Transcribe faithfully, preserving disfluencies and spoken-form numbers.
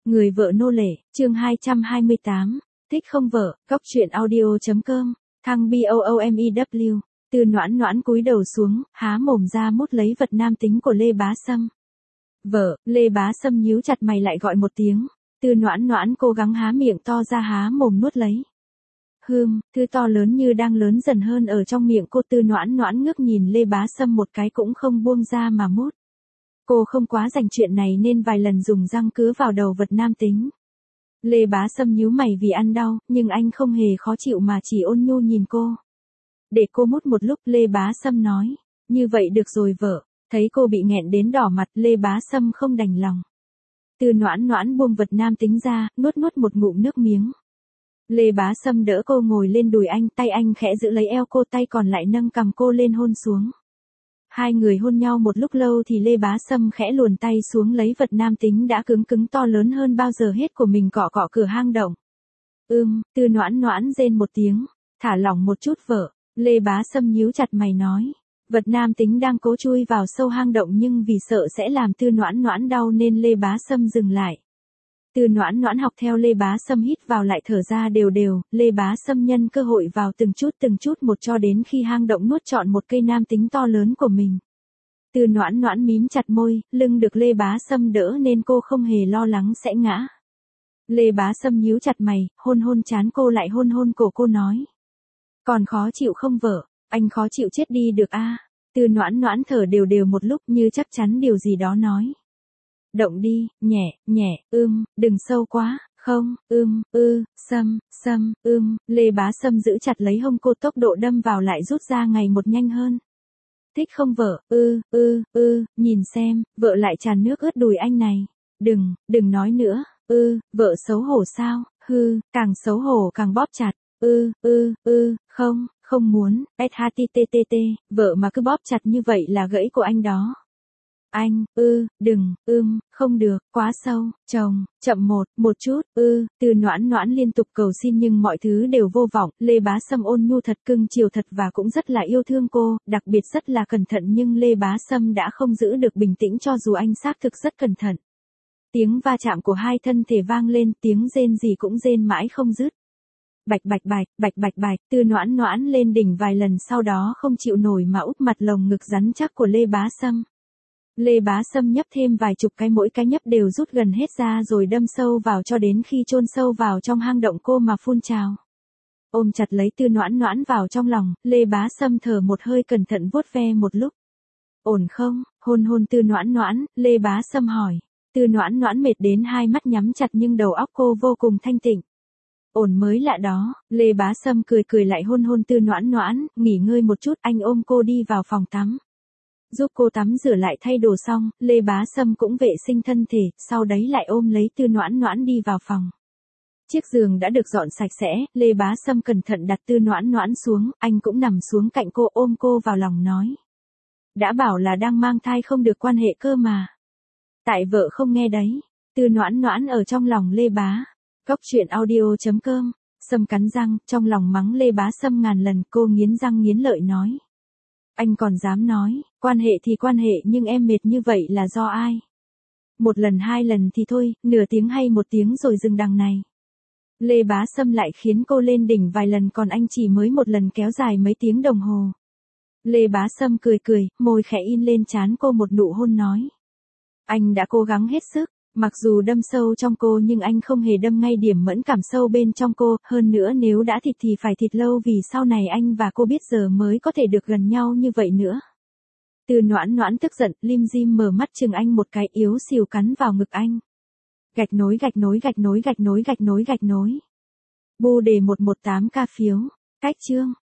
Người vợ nô lệ, chương hai trăm hai mươi tám, thích không vợ, góc truyện audio.com, thăng BOOMEW, Từ Noãn Noãn cúi đầu xuống, há mồm ra mút lấy vật nam tính của Lê Bá Sâm. Vợ, Lê Bá Sâm nhíu chặt mày lại gọi một tiếng, Từ Noãn Noãn cố gắng há miệng to ra há mồm nuốt lấy. Hưm, thứ to lớn như đang lớn dần hơn ở trong miệng cô. Từ Noãn Noãn ngước nhìn Lê Bá Sâm một cái cũng không buông ra mà mút. Cô không quá dành chuyện này nên vài lần dùng răng cứa vào đầu vật nam tính. Lê Bá Sâm nhíu mày vì ăn đau, nhưng anh không hề khó chịu mà chỉ ôn nhu nhìn cô. Để cô mút một lúc, Lê Bá Sâm nói, như vậy được rồi vợ. Thấy cô bị nghẹn đến đỏ mặt, Lê Bá Sâm không đành lòng. Từ Noãn Noãn buông vật nam tính ra, nuốt nuốt một ngụm nước miếng. Lê Bá Sâm đỡ cô ngồi lên đùi anh, tay anh khẽ giữ lấy eo cô, tay còn lại nâng cằm cô lên hôn xuống. Hai người hôn nhau một lúc lâu thì Lê Bá Sâm khẽ luồn tay xuống lấy vật nam tính đã cứng cứng to lớn hơn bao giờ hết của mình cọ cọ cửa hang động. Ưm, Từ Noãn Noãn rên một tiếng, thả lỏng một chút vợ. Lê Bá Sâm nhíu chặt mày nói, vật nam tính đang cố chui vào sâu hang động nhưng vì sợ sẽ làm Từ Noãn Noãn đau nên Lê Bá Sâm dừng lại. Từ Noãn Noãn học theo Lê Bá Sâm hít vào lại thở ra đều đều, Lê Bá Sâm nhân cơ hội vào từng chút từng chút một cho đến khi hang động nuốt trọn một cây nam tính to lớn của mình. Từ Noãn Noãn mím chặt môi, lưng được Lê Bá Sâm đỡ nên cô không hề lo lắng sẽ ngã. Lê Bá Sâm nhíu chặt mày, hôn hôn trán cô lại hôn hôn cổ cô nói. Còn khó chịu không vợ, anh khó chịu chết đi được a. À? Từ Noãn Noãn thở đều đều một lúc như chắc chắn điều gì đó nói. Động đi, nhẹ, nhẹ, ưm, đừng sâu quá, không, ưm, ư, Sâm, Sâm, ưm, Lê Bá Sâm giữ chặt lấy hông cô, tốc độ đâm vào lại rút ra ngày một nhanh hơn. Thích không vợ, ư, ư, ư, nhìn xem, vợ lại tràn nước ướt đùi anh này. Đừng, đừng nói nữa, ư, vợ xấu hổ sao, hư, càng xấu hổ càng bóp chặt, ư, ư, ư, không, không muốn, htttt, vợ mà cứ bóp chặt như vậy là gãy của anh đó. Anh, ư, đừng, ưm, không được, quá sâu, chồng, chậm một, một chút, ư, Từ Noãn Noãn liên tục cầu xin nhưng mọi thứ đều vô vọng. Lê Bá Sâm ôn nhu thật, cưng chiều thật và cũng rất là yêu thương cô, đặc biệt rất là cẩn thận nhưng Lê Bá Sâm đã không giữ được bình tĩnh cho dù anh xác thực rất cẩn thận. Tiếng va chạm của hai thân thể vang lên, tiếng rên gì cũng rên mãi không dứt. Bạch bạch bạch, bạch bạch bạch, Từ Noãn Noãn lên đỉnh vài lần sau đó không chịu nổi mà úp mặt lồng ngực rắn chắc của Lê Bá Sâm. Lê Bá Sâm nhấp thêm vài chục cái, mỗi cái nhấp đều rút gần hết ra rồi đâm sâu vào cho đến khi chôn sâu vào trong hang động cô mà phun trào. Ôm chặt lấy Từ Noãn Noãn vào trong lòng, Lê Bá Sâm thở một hơi cẩn thận vuốt ve một lúc. Ổn không? Hôn hôn Từ Noãn Noãn, Lê Bá Sâm hỏi. Từ Noãn Noãn mệt đến hai mắt nhắm chặt nhưng đầu óc cô vô cùng thanh tịnh. Ổn mới lạ đó, Lê Bá Sâm cười cười lại hôn hôn Từ Noãn Noãn, nghỉ ngơi một chút, anh ôm cô đi vào phòng tắm. Giúp cô tắm rửa lại thay đồ xong, Lê Bá Sâm cũng vệ sinh thân thể, sau đấy lại ôm lấy Từ Noãn Noãn đi vào phòng. Chiếc giường đã được dọn sạch sẽ, Lê Bá Sâm cẩn thận đặt Từ Noãn Noãn xuống, anh cũng nằm xuống cạnh cô ôm cô vào lòng nói. Đã bảo là đang mang thai không được quan hệ cơ mà. Tại vợ không nghe đấy. Từ Noãn Noãn ở trong lòng Lê Bá. Góc truyện audio.com, Sâm cắn răng, trong lòng mắng Lê Bá Sâm ngàn lần, cô nghiến răng nghiến lợi nói. Anh còn dám nói, quan hệ thì quan hệ nhưng em mệt như vậy là do ai? Một lần hai lần thì thôi, nửa tiếng hay một tiếng rồi dừng đằng này. Lê Bá Sâm lại khiến cô lên đỉnh vài lần còn anh chỉ mới một lần kéo dài mấy tiếng đồng hồ. Lê Bá Sâm cười cười, môi khẽ in lên trán cô một nụ hôn nói. Anh đã cố gắng hết sức, mặc dù đâm sâu trong cô nhưng anh không hề đâm ngay điểm mẫn cảm sâu bên trong cô, hơn nữa nếu đã thịt thì phải thịt lâu vì sau này anh và cô biết giờ mới có thể được gần nhau như vậy nữa. Từ Noãn Noãn tức giận, lim dim mở mắt chừng anh một cái, yếu xìu cắn vào ngực anh. Gạch nối gạch nối gạch nối gạch nối gạch nối gạch nối. Bu đề một một tám ca phiếu. Cách chương.